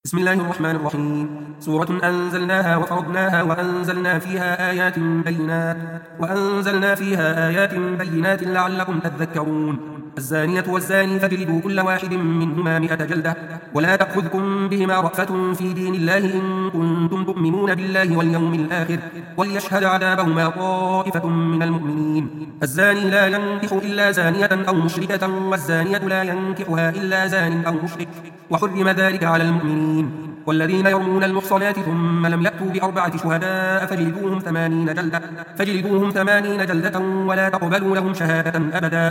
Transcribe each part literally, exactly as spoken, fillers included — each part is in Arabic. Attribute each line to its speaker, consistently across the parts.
Speaker 1: بسم الله الرحمن الرحيم. سورة أنزلناها وفرضناها وأنزلنا فيها آيات بينات وأنزلنا فيها آيات بينات لعلكم تذكرون. الزانية والزاني فاجلدوا كل واحد منهما مئة جلدة ولا تأخذكم بهما رأفة في دين الله إن كنتم تؤمنون بالله واليوم الآخر وليشهد عذابهما طائفة من المؤمنين. الزاني لا ينكح إلا زانية أو مشركة والزانية لا ينكحها إلا زان أو مشرك وحرم ذلك على المؤمنين. والذين يرمون المحصنات ثم لم يأتوا بأربعة شهداء فجلدوهم ثمانين جلدة فجلدوهم ثمانين جلدة ولا تقبلوا لهم شهادة أبدا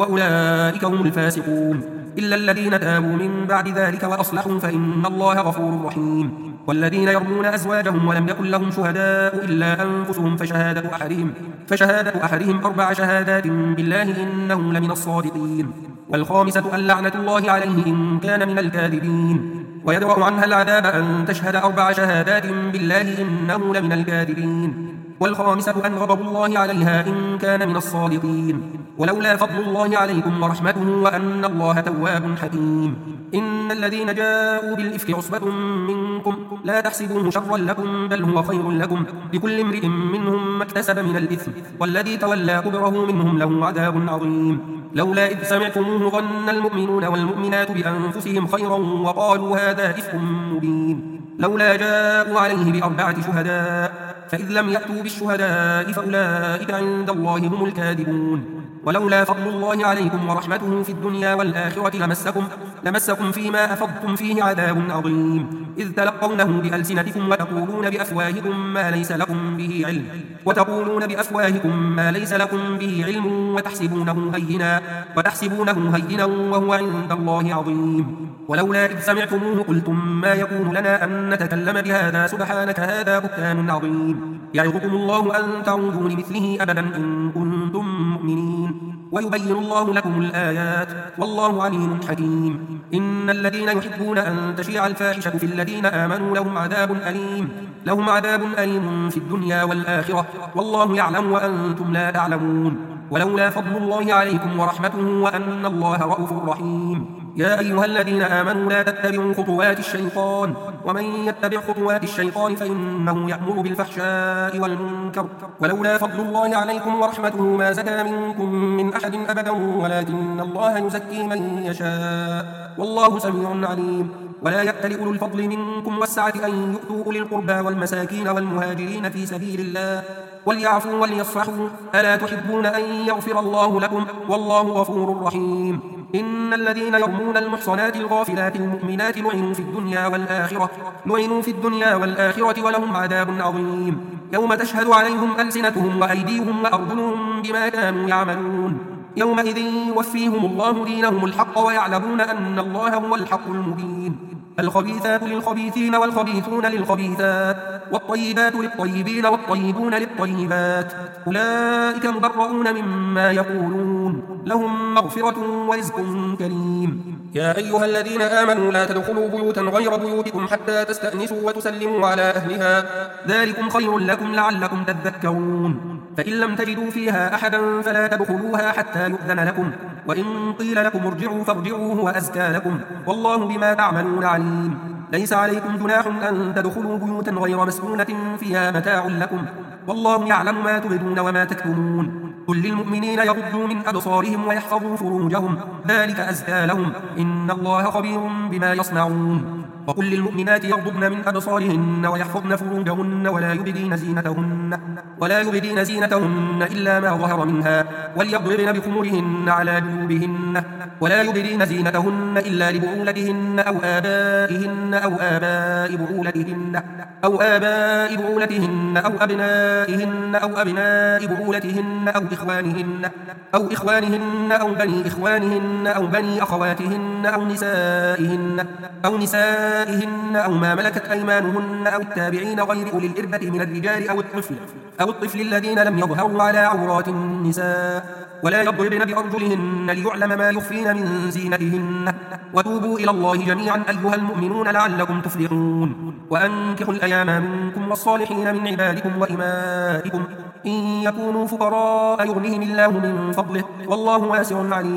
Speaker 1: وأولئك هم الفاسقون. إلا الذين تابوا من بعد ذلك وأصلحوا فإن الله غفور رحيم. والذين يرمون أزواجهم ولم يكن لهم شهداء إلا أنفسهم فشهادة أحدهم فشهادة أحدهم أربع شهادات بالله إنه لمن الصادقين. والخامسة أن لعنة الله عليه إن كان من الكاذبين. ويدرأ عنها العذاب أن تشهد أربع شهادات بالله إنه لمن الكاذبين. والخامسة أن غضب الله عليها إن كان من الصادقين. ولولا فضل الله عليكم ورحمته وأن الله تواب حكيم. إن الذين جاءوا بالإفك عصبة منكم لا تحسبوه شرا لكم بل هو خير لكم لكل امرئ منهم ما اكتسب من الإثم والذي تولى كبره منهم له عذاب عظيم. لولا إذ سمعتموه ظن المؤمنون والمؤمنات بأنفسهم خيرا وقالوا هذا إفك مبين. لولا جاءوا عليه بأربعة شهداء فإذ لم يأتوا بالشهداء فأولئك عند الله هم الكاذبون. ولولا فضل الله عليكم ورحمته في الدنيا والآخرة لمسكم, لمسكم فيما أفضتم فيه عذاب عظيم إذ تلقونه بألسنتكم وتقولون بأفواهكم ما ليس لكم به علم وتقولون بأفواهكم ما ليس لكم به علم وتحسبونه هينا وتحسبونه هينا وهو عند الله عظيم. ولولا إذ سمعتموه قلتم ما يكون لنا أن نتكلم بهذا سبحانك هذا بهتان عظيم. يعظكم الله أن تعودوا لمثله أبدا إن كنتم مؤمنين. ويبين الله لكم الآيات والله عليم حكيم. إن الذين يحبون أن تشيع الفاحشة في الذين آمنوا لهم عذاب أليم لهم عذاب أليم في الدنيا والآخرة والله يعلم وأنتم لا تعلمون. ولولا فضل الله عليكم ورحمته وأن الله رؤوف رحيم. يا أيها الذين آمنوا لا تتبعوا خطوات الشيطان ومن يتبع خطوات الشيطان فإنه يأمر بالفحشاء والمنكر. ولولا فضل الله عليكم ورحمته ما زكى منكم من أحد أبدا ولكن الله يزكي من يشاء والله سميع عليم. ولا يأتل أولو الفضل منكم والسعة أن يؤتوا أولي القربى والمساكين والمهاجرين في سبيل الله وليعفوا وليصفحوا ألا تحبون أن يغفر الله لكم والله غفور رحيم. إن الذين يرمون المحصنات الغافلات المؤمنات لعنوا في الدنيا والآخرة لعنوا في الدنيا والآخرة ولهم عذاب عظيم يوم تشهد عليهم ألسنتهم وأيديهم وأرجلهم بما كانوا يعملون. يومئذ يوفيهم الله دينهم الحق ويعلمون أن الله هو الحق المبين. الخبيثات للخبيثين والخبيثون للخبيثات والطيبات للطيبين والطيبون للطيبات أولئك مبرؤون مما يقولون لهم مغفرة ورزق كريم. يا أيها الذين آمنوا لا تدخلوا بيوتا غير بيوتكم حتى تستأنسوا وتسلموا على أهلها ذلكم خير لكم لعلكم تذكرون. فإن لم تجدوا فيها أحدا فلا تدخلوها حتى يؤذن لكم وإن قيل لكم ارجعوا فارجعوا هو أزكى لكم والله بما تعملون عليم. ليس عليكم جناح أن تدخلوا بيوتا غير مسكونة فيها متاع لكم والله يعلم ما تبدون وما تكتمون. قل للمؤمنين يغضوا من أبصارهم ويحفظوا فروجهم ذلك أزكى لهم إن الله خبير بما يصنعون. وقل للمؤمنات يغضبن من أبصارهن ويحفظن فروجهن ولا يبدين زينتهن ولا يبدين زينتهن إلا ما ظهر منها وليضربن بخمرهن على جنوبهن ولا يبدين زينتهن إلا لبعولتهن أو آبائهن أو آباء بعولتهن أو آباء بعولتهن أو أبنائهن أو أبناء بعولتهن أو إخوانهن أو إخوانهن أو بني إخوانهن أو بني أخواتهن أو نسائهن أو نسائهن أو ما ملكت أيمانهن أو التابعين غير أولي الإربة من الرجال أو الطفل أو الطفل الذين لم يظهروا على عورات النساء ولا يضربن بأرجلهن ليعلم ما يخفين من زينتهن. وتوبوا إلى الله جميعا أيها المؤمنون لعلكم تفلحون. وأنكحوا الأيام منكم والصالحين من عبادكم وإمائكم إن يكونوا فقراء يغنيهم الله من فضله والله واسع عليم.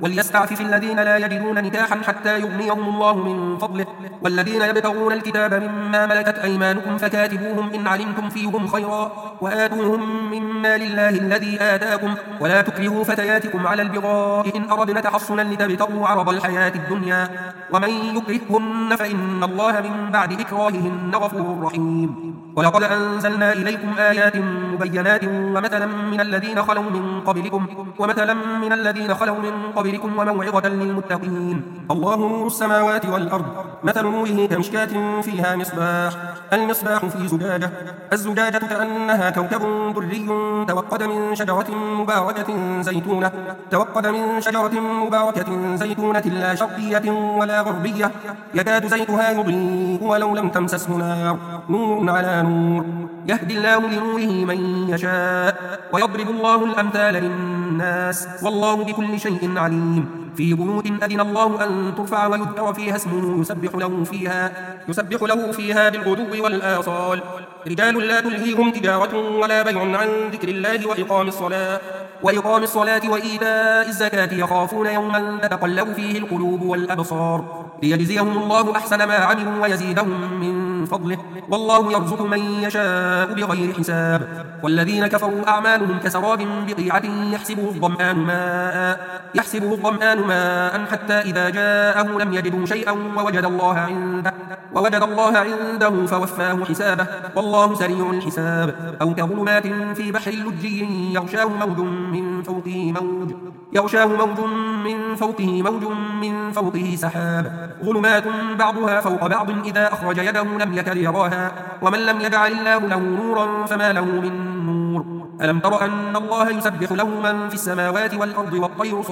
Speaker 1: وليستعفف الذين لا يجدون نكاحا حتى يغنيهم الله من فضله والذين يبتغون الكتاب مما ملكت أيمانكم فكاتبوهم إن علمتم فيهم خيرا وآتوهم من مال الله الذي آتاكم ولا تكرهوا فتياتكم على البغاء إن أردنا تحصنا لتبتغوا عرض الحياة الدنيا ومن يكرههن فإن الله من بعد إكراههن غفور رحيم. ولقد أنزلنا إليكم آيات مبينات ومثلا من الذين خلوا من قبلكم ومثلا من الذين خلوا من قبلكم وموعظة للمتقين. الله نور السماوات والأرض مثل نوره كمشكاة فيها مصباح المصباح في زجاجة الزجاجة كأنها كوكب دري توقد من شجرة مباركة زيتونة توقد من شجرة مباركة زيتونة لا شرقية ولا غربية يكاد زيتها يضيء ولو لم تمسسه نار نور على نور يهدي الله لنوره من يشاء ويضرب الله الأمثال للناس والله بكل شيء عليم. في بيوت أذن الله أن ترفع ويذكر فيها اسمه يسبح له فيها يسبح له فيها بالغدو والآصال رجال لا تلهيهم تجارة ولا بيع عن ذكر الله وإقام الصلاة وإقام الصلاة وإيتاء الزكاة يخافون يوما تتقلب فيه القلوب والأبصار ليجزيهم الله أحسن ما عملوا ويزيدهم من فضله والله يرزق من يشاء بغير حساب. والذين كفروا أعمالهم كسراب بقيعة يحسبه الظمآن ماء يحسبه الظمآن ماء حتى إذا جاءه لم يجدوا شيئا ووجد الله عنده ووجد الله عنده فوفاه حسابه والله سريع الحساب. أو كظلمات في بحر لجي يغشاه موج من فوقه موج يغشاه موج من فوقه موج من فوقه سحاب ظلمات بعضها فوق بعض إذا أخرج يده لم يكد يراها ومن لم يجعل الله له نورا فما له من نور. ألم تر أن الله يسبح له من في السماوات والأرض والطير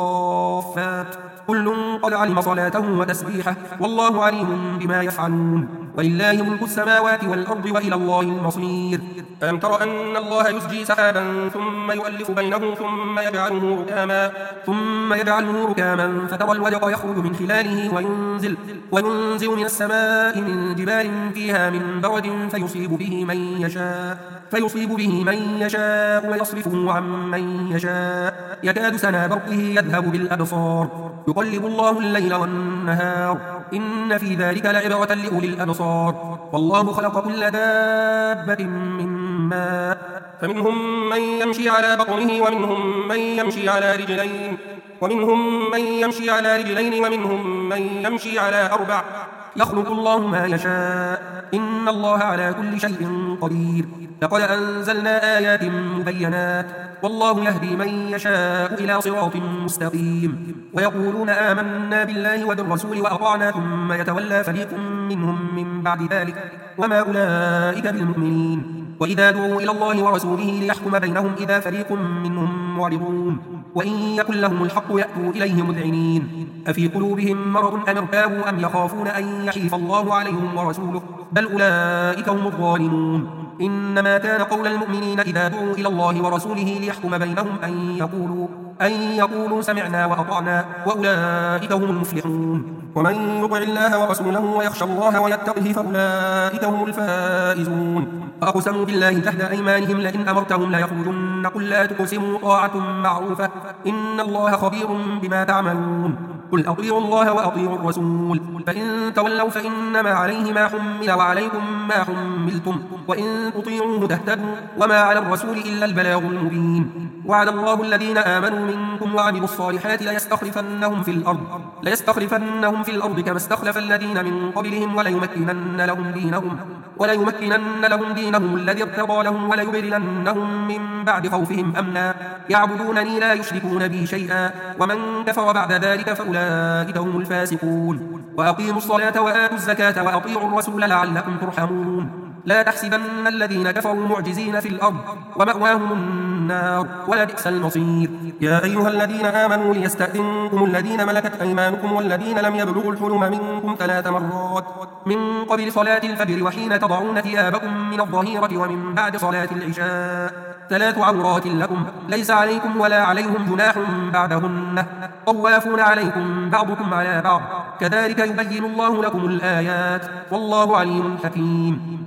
Speaker 1: صافات كل قد علم صلاته وتسبيحه والله عليم بما يفعلون ولله ملك السماوات والأرض وإلى الله المصير. ألم تر أن الله يسجي سحابا ثم يؤلف بينه ثم يجعله ركاما ثم يجعله ركاما فترى الودق يخرج من خلاله وينزل وينزل من السماء من جبال فيها من برد فيصيب به من يشاء فيصيب به من يشاء ويصرفه عن من يشاء يكاد سنا برقه يذهب بالأبصار يقلب الله الليل والنهار إن في ذلك لعبرة لأولي الأبصار. والله خلق كل دابة من ماء فمنهم من يمشي على بطنه ومنهم من يمشي على رجلين ومنهم من يمشي على رجلين ومنهم من يمشي على أربع يخلق الله ما يشاء إن الله على كل شيء قدير. لقد أنزلنا آيات مبينات والله يهدي من يشاء إلى صراط مستقيم. ويقولون آمنا بالله وبالرسول وأطعنا ثم يتولى فريق منهم من بعد ذلك وما أولئك بالمؤمنين. وإذا دعوا إلى الله ورسوله ليحكم بينهم إذا فريق منهم معرضون وإن يكن لهم الحق يأتوا إليه مذعنين. أفي قلوبهم مرض أم ارتابوا أم يخافون أن يحيف الله عليهم ورسوله بل أولئك هم الظالمون. إنما كان قول المؤمنين إذا دعوا إلى الله ورسوله ليحكم بينهم أن يقولوا أن يقولوا سمعنا وأطعنا وأولئك هم المفلحون. ومن يطع الله ورسوله ويخشى الله ويتقه فأولئك هم الفائزون. فأقسموا بالله جهد أيمانهم لئن أمرتهم ليخرجن قل لا تقسموا طاعة معروفة إن الله خبير بما تعملون. قل أطيعوا الله وأطيعوا الرسول فإن تولوا فإنما عليه ما حمل وعليكم ما حملتم وإن تطيعوه تهتدوا وما على الرسول إلا البلاغ المبين. وعد الله الذين آمنوا منكم وعملوا الصالحات ليستخلفنهم في الأرض ليستخلفنهم في الأرض كما استخلف الذين من قبلهم وليمكنن لهم دينهم وليمكنن لهم دينهم الذي ارتضى لهم وليبدلنهم من بعد خوفهم أمنا يعبدونني لا يشركون بي شيئا ومن كفر بعد ذلك فأولئك هم الفاسقون. وأقيموا الصلاة وآتوا الزكاة وأطيعوا الرسول لعلكم ترحمون. لا تحسبن الذين كفروا معجزين في الأرض ومأواهم النار ولبئس المصير. يا أيها الذين آمنوا ليستأذنكم الذين ملكت أيمانكم والذين لم يبلغوا الحلم منكم ثلاث مرات من قبل صلاة الفجر وحين تضعون ثيابكم من الظهيرة ومن بعد صلاة العشاء ثلاث عورات لكم ليس عليكم ولا عليهم جناح بعدهن طوافون عليكم بعضكم على بعض كذلك يبين الله لكم الآيات والله عليم حكيم.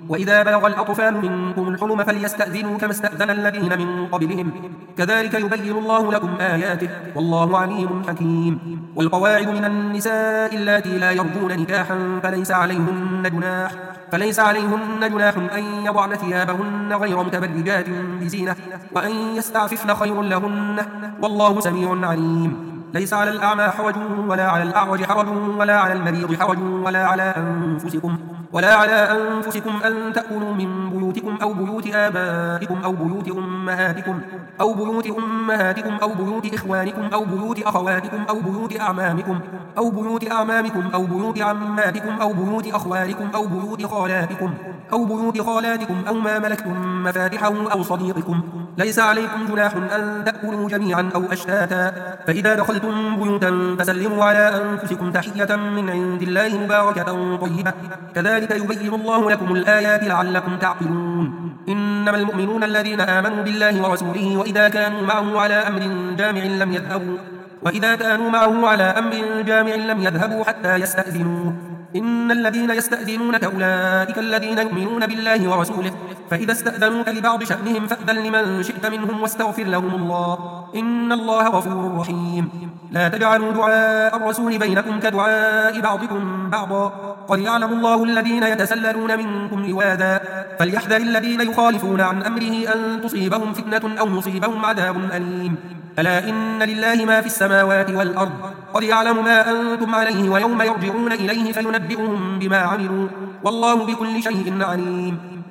Speaker 1: وإذا بلغ الأطفال منكم الحلم فليستأذنوا كما استأذن الذين من قبلهم كذلك يبين الله لكم آياته والله عليم حكيم والقواعد من النساء اللاتي لا يرجون نكاحا فليس عليهن جناح فليس عليهن جناح أن يضعن ثيابهن غير متبرجات بزينة وأن يستعففن خير لهن والله سميع عليم ليس على الأعمى حرج ولا على الأعرج حرج ولا على المريض حرج ولا على أنفسكم ولا على أنفسكم أن تأكلوا من بيوتكم أو بيوت آبائكم أو بيوت أمهاتكم أو بيوت أمهاتكم أو بيوت إخوانكم أو بيوت أخواتكم أو بيوت أعمامكم أو بيوت أعمامكم أو بيوت عماتكم أو بيوت أخوالكم أو بيوت خالاتكم أو بيوت خالاتكم أو ما ملكتم مفاتحه أو صديقكم ليس عليكم جناح أن تأكلوا جميعا أو أشتاتا فإذا دخلتم بيوتا فسلموا على أنفسكم تحية من عند الله مباركة طيبة كذلك يبين الله لكم الآيات لعلكم تعقلون إنما المؤمنون الذين آمنوا بالله ورسوله وإذا كانوا معه على أمر جامع لم يذهبوا وإذا كانوا معه على أمر جامع لم يذهبوا حتى يستأذنوه إن الذين يستأذنونك أولئك الذين يؤمنون بالله ورسوله فإذا استأذنوك لبعض شأنهم فأذن لمن شئت منهم واستغفر لهم الله إن الله غفور رحيم لا تجعلوا دعاء الرسول بينكم كدعاء بعضكم بعضا قد يعلم الله الذين يتسللون منكم لواذا فليحذر الذين يخالفون عن أمره أن تصيبهم فتنة أو يصيبهم عذاب أليم ألا إن لله ما في السماوات والأرض قد يعلم ما أنتم عليه ويوم يرجعون إليه فينبئهم بما عملوا والله بكل شيء عليم